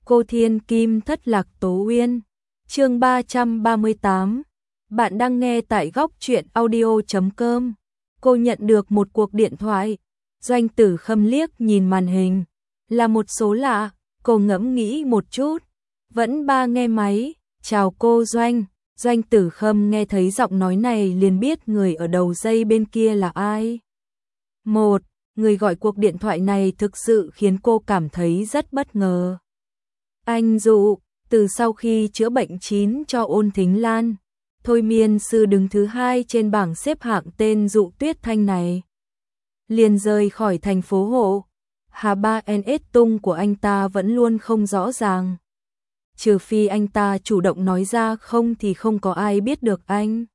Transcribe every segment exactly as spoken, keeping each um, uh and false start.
Cô Thiên Kim thất lạc Tố Uyên. Chương ba trăm ba mươi tám. Bạn đang nghe tại góc truyện audio chấm com. Cô nhận được một cuộc điện thoại. Doanh Tử Khâm liếc nhìn màn hình, là một số lạ, cô ngẫm nghĩ một chút, vẫn ba nghe máy. Chào cô Doanh. Doanh Tử Khâm nghe thấy giọng nói này liền biết người ở đầu dây bên kia là ai. Một, người gọi cuộc điện thoại này thực sự khiến cô cảm thấy rất bất ngờ. Anh Dụ, từ sau khi chữa bệnh chín cho Ôn Thính Lan, thôi miên sư đứng thứ hai trên bảng xếp hạng tên Dụ Tuyết Thanh này, liền rời khỏi thành phố Hộ. Hà Ba en ét tung của anh ta vẫn luôn không rõ ràng. Trừ phi anh ta chủ động nói ra, không thì không có ai biết được anh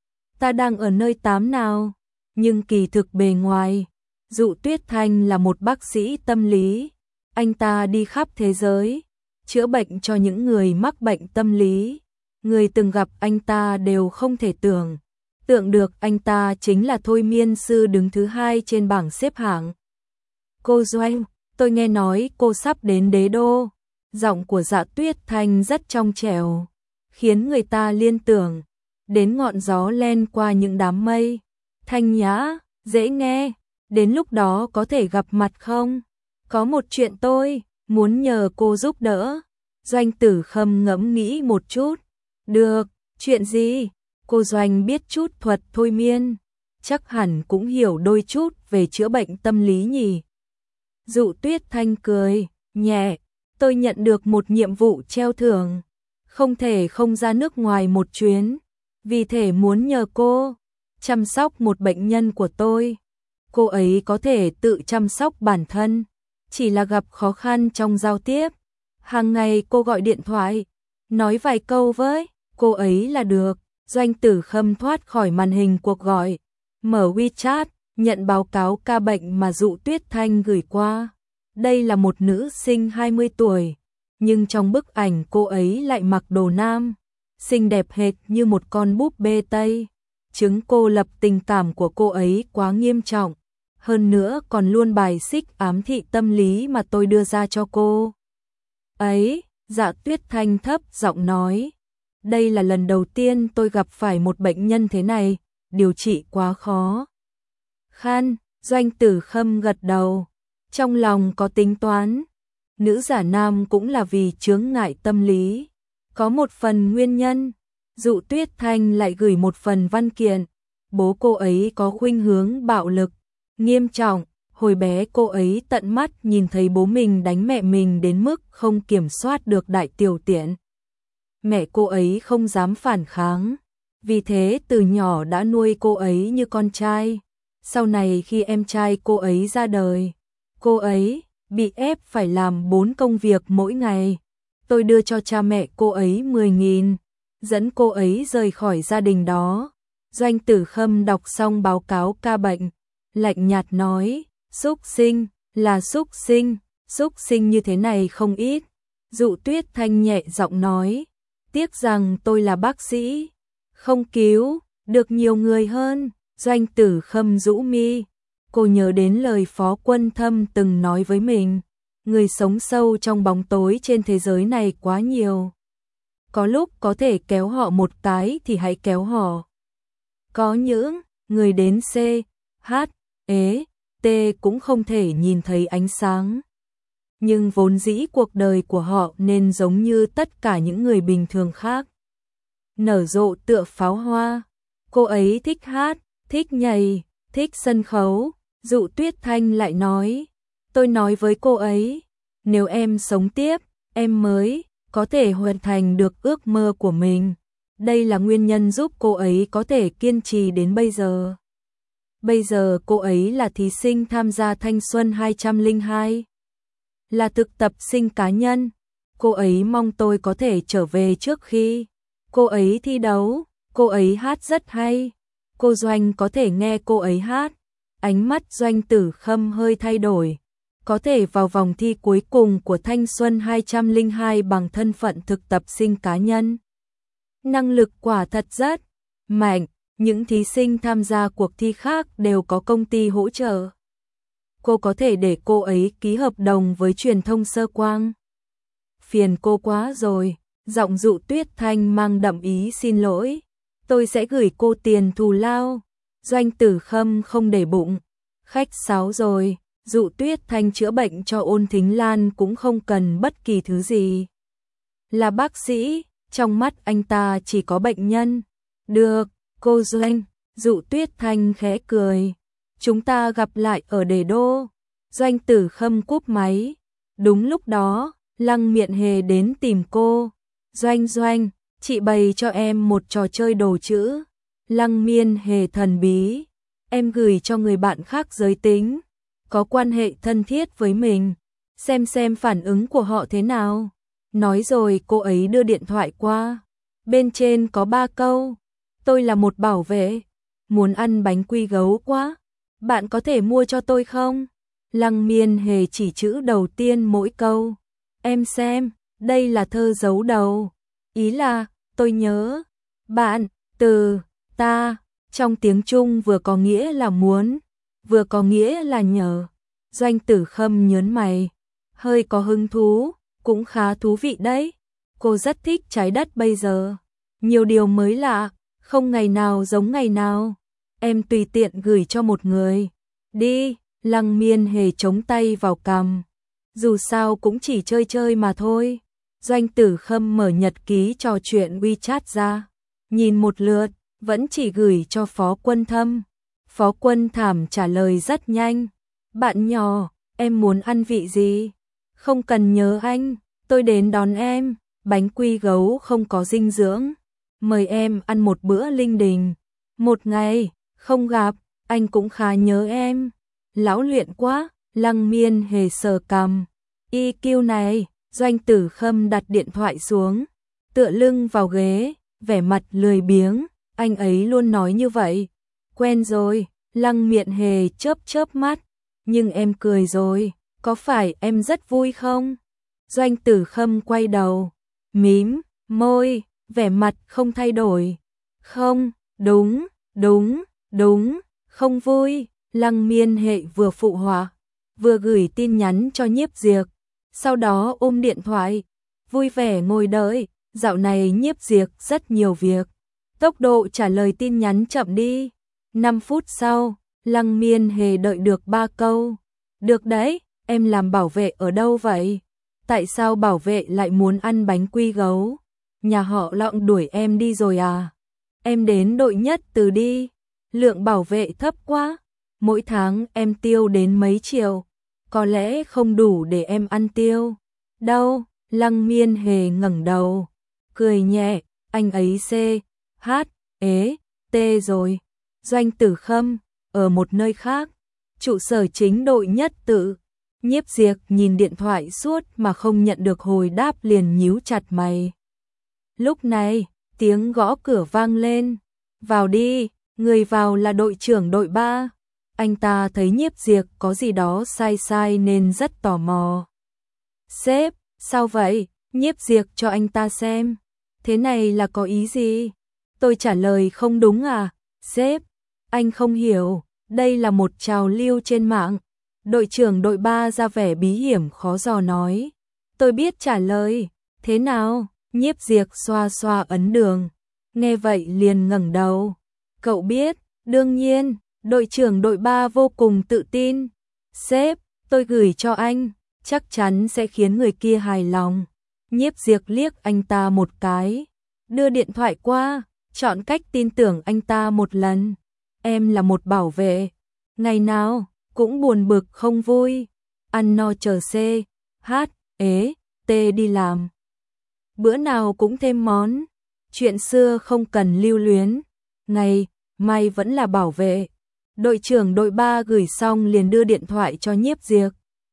ta đang ở nơi tám nào. Nhưng kỳ thực bề ngoài, Dụ Tuyết Thanh là một bác sĩ tâm lý. Anh ta đi khắp thế giới, chữa bệnh cho những người mắc bệnh tâm lý. Người từng gặp anh ta đều không thể tưởng tượng được anh ta chính là thôi miên sư đứng thứ hai trên bảng xếp hạng. Cô Doanh, tôi nghe nói cô sắp đến Đế Đô. Giọng của Dạ Tuyết Thanh rất trong trẻo, khiến người ta liên tưởng đến ngọn gió len qua những đám mây. Thanh nhã, dễ nghe, đến lúc đó có thể gặp mặt không? Có một chuyện tôi muốn nhờ cô giúp đỡ. Doanh Tử Khâm ngẫm nghĩ một chút. Được, chuyện gì? Cô Doanh biết chút thuật thôi miên, chắc hẳn cũng hiểu đôi chút về chữa bệnh tâm lý nhỉ? Dụ Tuyết Thanh cười nhẹ. Tôi nhận được một nhiệm vụ treo thưởng, không thể không ra nước ngoài một chuyến, vì thể muốn nhờ cô chăm sóc một bệnh nhân của tôi. Cô ấy có thể tự chăm sóc bản thân, chỉ là gặp khó khăn trong giao tiếp. Hàng ngày cô gọi điện thoại, nói vài câu với cô ấy là được. Doanh Tử Khâm thoát khỏi màn hình cuộc gọi, mở WeChat, nhận báo cáo ca bệnh mà Dụ Tuyết Thanh gửi qua. Đây là một nữ sinh hai mươi tuổi, nhưng trong bức ảnh cô ấy lại mặc đồ nam, xinh đẹp hệt như một con búp bê Tây. Chứng cô lập tình cảm của cô ấy quá nghiêm trọng, hơn nữa còn luôn bài xích ám thị tâm lý mà tôi đưa ra cho cô ấy. Dạ Tuyết Thanh thấp giọng nói, đây là lần đầu tiên tôi gặp phải một bệnh nhân thế này, điều trị quá khó khăn. Doanh Tử Khâm gật đầu, trong lòng có tính toán. Nữ giả nam cũng là vì chướng ngại tâm lý, có một phần nguyên nhân. Dụ Tuyết Thanh lại gửi một phần văn kiện. Bố cô ấy có khuynh hướng bạo lực nghiêm trọng, hồi bé cô ấy tận mắt nhìn thấy bố mình đánh mẹ mình đến mức không kiểm soát được đại tiểu tiện. Mẹ cô ấy không dám phản kháng, vì thế từ nhỏ đã nuôi cô ấy như con trai. Sau này khi em trai cô ấy ra đời, cô ấy bị ép phải làm bốn công việc mỗi ngày. Tôi đưa cho cha mẹ cô ấy mười nghìn, dẫn cô ấy rời khỏi gia đình đó. Doanh Tử Khâm đọc xong báo cáo ca bệnh, lạnh nhạt nói, súc sinh, là súc sinh, súc sinh như thế này không ít. Dụ Tuyết Thanh nhẹ giọng nói, tiếc rằng tôi là bác sĩ, không cứu được nhiều người hơn. Doanh Tử Khâm rũ mi, cô nhớ đến lời Phó Quân Thâm từng nói với mình, người sống sâu trong bóng tối trên thế giới này quá nhiều, có lúc có thể kéo họ một cái thì hãy kéo họ. Có những người đến C, H, E, T cũng không thể nhìn thấy ánh sáng, nhưng vốn dĩ cuộc đời của họ nên giống như tất cả những người bình thường khác, nở rộ tựa pháo hoa. Cô ấy thích hát, thích nhảy, thích sân khấu. Dụ Tuyết Thanh lại nói, tôi nói với cô ấy, nếu em sống tiếp, em mới có thể hoàn thành được ước mơ của mình. Đây là nguyên nhân giúp cô ấy có thể kiên trì đến bây giờ. Bây giờ cô ấy là thí sinh tham gia Thanh Xuân hai không không hai, là thực tập sinh cá nhân. Cô ấy mong tôi có thể trở về trước khi cô ấy thi đấu. Cô ấy hát rất hay, cô Doanh có thể nghe cô ấy hát. Ánh mắt Doanh Tử Khâm hơi thay đổi, có thể vào vòng thi cuối cùng của Thanh Xuân hai không không hai bằng thân phận thực tập sinh cá nhân. Năng lực quả thật rất mạnh, những thí sinh tham gia cuộc thi khác đều có công ty hỗ trợ. Cô có thể để cô ấy ký hợp đồng với truyền thông Sơ Quang. phiền cô quá rồi. Giọng Dụ Tuyết Thanh mang đậm ý xin lỗi. Tôi sẽ gửi cô tiền thù lao. Doanh Tử Khâm không để bụng. Khách sáo rồi, Dụ Tuyết Thanh chữa bệnh cho Ôn Thính Lan cũng không cần bất kỳ thứ gì. Là bác sĩ, trong mắt anh ta chỉ có bệnh nhân. Được, cô Doanh, Dụ Tuyết Thanh khẽ cười. Chúng ta gặp lại ở Đề Đô. Doanh Tử Khâm cúp máy. Đúng lúc đó, Lăng Miện Hề đến tìm cô. Doanh Doanh, chị bày cho em một trò chơi đồ chữ. Lăng Miên Hề thần bí. Em gửi cho người bạn khác giới tính, có quan hệ thân thiết với mình. Xem xem phản ứng của họ thế nào. Nói rồi cô ấy đưa điện thoại qua. Bên trên có ba câu. Tôi là một bảo vệ. Muốn ăn bánh quy gấu quá. Bạn có thể mua cho tôi không? Lăng Miên Hề chỉ chữ đầu tiên mỗi câu. Em xem, đây là thơ dấu đầu. Ý là, tôi nhớ. Bạn, từ, ta, trong tiếng Trung vừa có nghĩa là muốn, vừa có nghĩa là nhờ. Doanh Tử Khâm nhớn mày. Hơi có hứng thú, cũng khá thú vị đấy. Cô rất thích trái đất bây giờ. Nhiều điều mới lạ, không ngày nào giống ngày nào. Em tùy tiện gửi cho một người. Đi, Lăng Miên Hề chống tay vào cằm. Dù sao cũng chỉ chơi chơi mà thôi. Doanh Tử Khâm mở nhật ký trò chuyện WeChat ra. Nhìn một lượt, vẫn chỉ gửi cho Phó Quân Thâm. Phó Quân Thảm trả lời rất nhanh. Bạn nhỏ, em muốn ăn vị gì? Không cần nhớ anh, tôi đến đón em. Bánh quy gấu không có dinh dưỡng. Mời em ăn một bữa linh đình. Một ngày, không gặp, anh cũng khá nhớ em. Lão luyện quá, Lăng Miên Hề sờ cằm. i kiu này, Doanh Tử Khâm đặt điện thoại xuống. Tựa lưng vào ghế, vẻ mặt lười biếng. Anh ấy luôn nói như vậy. Quen rồi, Lăng Miện Hề chớp chớp mắt. Nhưng em cười rồi, có phải em rất vui không? Doanh Tử Khâm quay đầu, mím môi, vẻ mặt không thay đổi. Không, đúng, đúng, đúng, không vui. Lăng Miên Hề vừa phụ họa, vừa gửi tin nhắn cho Nhiếp Diệp. Sau đó ôm điện thoại, vui vẻ ngồi đợi. Dạo này Nhiếp Diệp rất nhiều việc. Tốc độ trả lời tin nhắn chậm đi. năm phút sau, Lăng Miên Hề đợi được ba câu. Được đấy, em làm bảo vệ ở đâu vậy? Tại sao bảo vệ lại muốn ăn bánh quy gấu? Nhà họ Lọng đuổi em đi rồi à? Em đến đội nhất từ đi. Lượng bảo vệ thấp quá. Mỗi tháng em tiêu đến mấy triệu. Có lẽ không đủ để em ăn tiêu. Đâu? Lăng Miên Hề ngẩng đầu, cười nhẹ. Anh ấy C, H, ế, T rồi. Doanh Tử Khâm, ở một nơi khác. Trụ sở chính đội nhất tự. Nhiếp Diệp nhìn điện thoại suốt mà không nhận được hồi đáp liền nhíu chặt mày. Lúc này, tiếng gõ cửa vang lên. Vào đi, người vào là đội trưởng đội ba. Anh ta thấy Nhiếp Diệp có gì đó sai sai nên rất tò mò. Sếp, sao vậy? Nhiếp Diệp cho anh ta xem. Thế này là có ý gì? Tôi trả lời không đúng à? Sếp, anh không hiểu, đây là một trào lưu trên mạng. Đội trưởng đội ba ra vẻ bí hiểm khó dò nói. Tôi biết trả lời. Thế nào? Nhiếp Diệp xoa xoa ấn đường. Nghe vậy liền ngẩng đầu. Cậu biết, đương nhiên. Đội trưởng đội ba vô cùng tự tin. Sếp, tôi gửi cho anh, chắc chắn sẽ khiến người kia hài lòng. Nhiếp Diệp liếc anh ta một cái, đưa điện thoại qua, chọn cách tin tưởng anh ta một lần. Em là một bảo vệ, ngày nào cũng buồn bực không vui, ăn no chờ C, H, ế, T đi làm. Bữa nào cũng thêm món, chuyện xưa không cần lưu luyến. Ngày mai vẫn là bảo vệ. Đội trưởng đội ba gửi xong liền đưa điện thoại cho Nhiếp Diệp.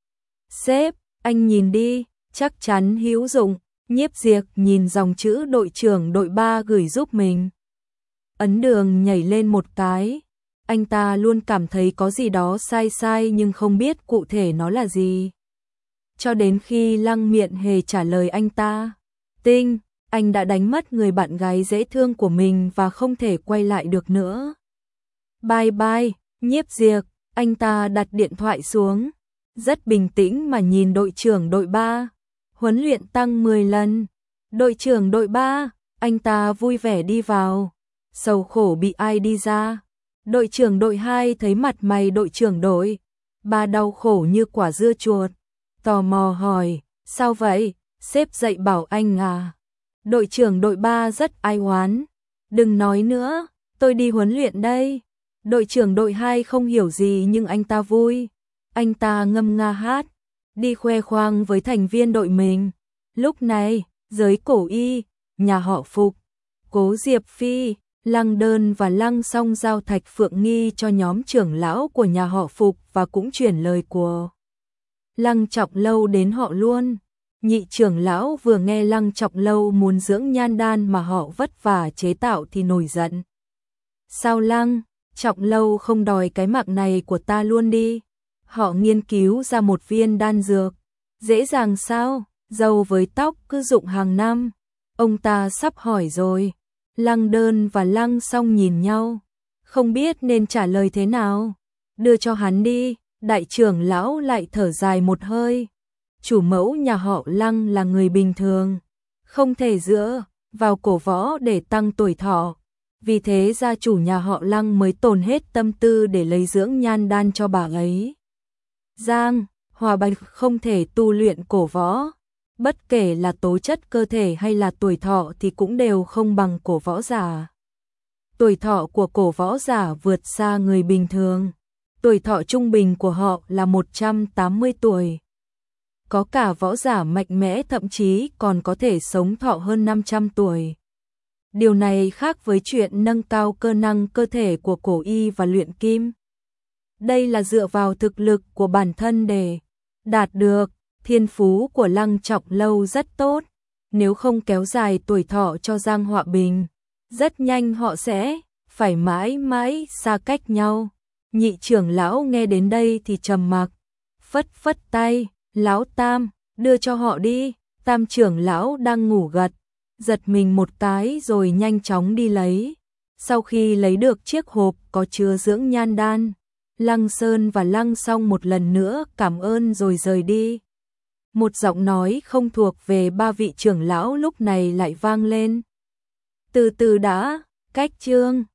Sếp, anh nhìn đi, chắc chắn hữu dụng. Nhiếp Diệp nhìn dòng chữ đội trưởng đội ba gửi giúp mình. Ấn đường nhảy lên một cái. Anh ta luôn cảm thấy có gì đó sai sai nhưng không biết cụ thể nó là gì. Cho đến khi Lăng Miện Hề trả lời anh ta. Tinh, anh đã đánh mất người bạn gái dễ thương của mình và không thể quay lại được nữa. Bye bye, Nhiếp Diệp, anh ta đặt điện thoại xuống. Rất bình tĩnh mà nhìn đội trưởng đội ba. huấn luyện tăng mười lần. Đội trưởng đội ba, anh ta vui vẻ đi vào. Sầu khổ bị ai đi ra. Đội trưởng đội hai thấy mặt mày đội trưởng đội ba đau khổ như quả dưa chuột. Tò mò hỏi, sao vậy, sếp dạy bảo anh à? Đội trưởng đội ba rất ai oán. Đừng nói nữa, tôi đi huấn luyện đây. Đội trưởng đội hai không hiểu gì nhưng anh ta vui. Anh ta ngâm nga hát, đi khoe khoang với thành viên đội mình. Lúc này, giới cổ y, nhà họ Phục, Cố Diệp Phi, Lăng Đơn và Lăng Song giao Thạch Phượng Nghi cho nhóm trưởng lão của nhà họ Phục và cũng chuyển lời của Lăng Trọng Lâu đến họ luôn. Nhị trưởng lão vừa nghe Lăng Trọng Lâu muốn dưỡng nhan đan mà họ vất vả chế tạo thì nổi giận. Sao Lăng Trọng Lâu không đòi cái mạng này của ta luôn đi? Họ nghiên cứu ra một viên đan dược. Dễ dàng sao? Dâu với tóc cứ rụng hàng năm. Ông ta sắp hỏi rồi. Lăng Đơn và Lăng Song nhìn nhau, không biết nên trả lời thế nào. Đưa cho hắn đi. Đại trưởng lão lại thở dài một hơi. Chủ mẫu nhà họ Lăng là người bình thường, không thể dựa vào cổ võ để tăng tuổi thọ. Vì thế gia chủ nhà họ Lăng mới tổn hết tâm tư để lấy dưỡng nhan đan cho bà ấy. Giang, Hòa Bạch không thể tu luyện cổ võ. Bất kể là tố chất cơ thể hay là tuổi thọ thì cũng đều không bằng cổ võ giả. Tuổi thọ của cổ võ giả vượt xa người bình thường. Tuổi thọ trung bình của họ là một trăm tám mươi tuổi. Có cả võ giả mạnh mẽ thậm chí còn có thể sống thọ hơn năm trăm tuổi. Điều này khác với chuyện nâng cao cơ năng cơ thể của cổ y và luyện kim. Đây là dựa vào thực lực của bản thân để đạt được. Thiên phú của Lăng Trọng Lâu rất tốt. Nếu không kéo dài tuổi thọ cho Giang Họa Bình, rất nhanh họ sẽ phải mãi mãi xa cách nhau. Nhị trưởng lão nghe đến đây thì trầm mặc, phất phất tay, lão Tam, đưa cho họ đi. Tam trưởng lão đang ngủ gật, giật mình một cái rồi nhanh chóng đi lấy. Sau khi lấy được chiếc hộp có chứa dưỡng nhan đan, Lăng Sơn và Lăng Song một lần nữa cảm ơn rồi rời đi. Một giọng nói không thuộc về ba vị trưởng lão lúc này lại vang lên. Từ từ đã, cách chương.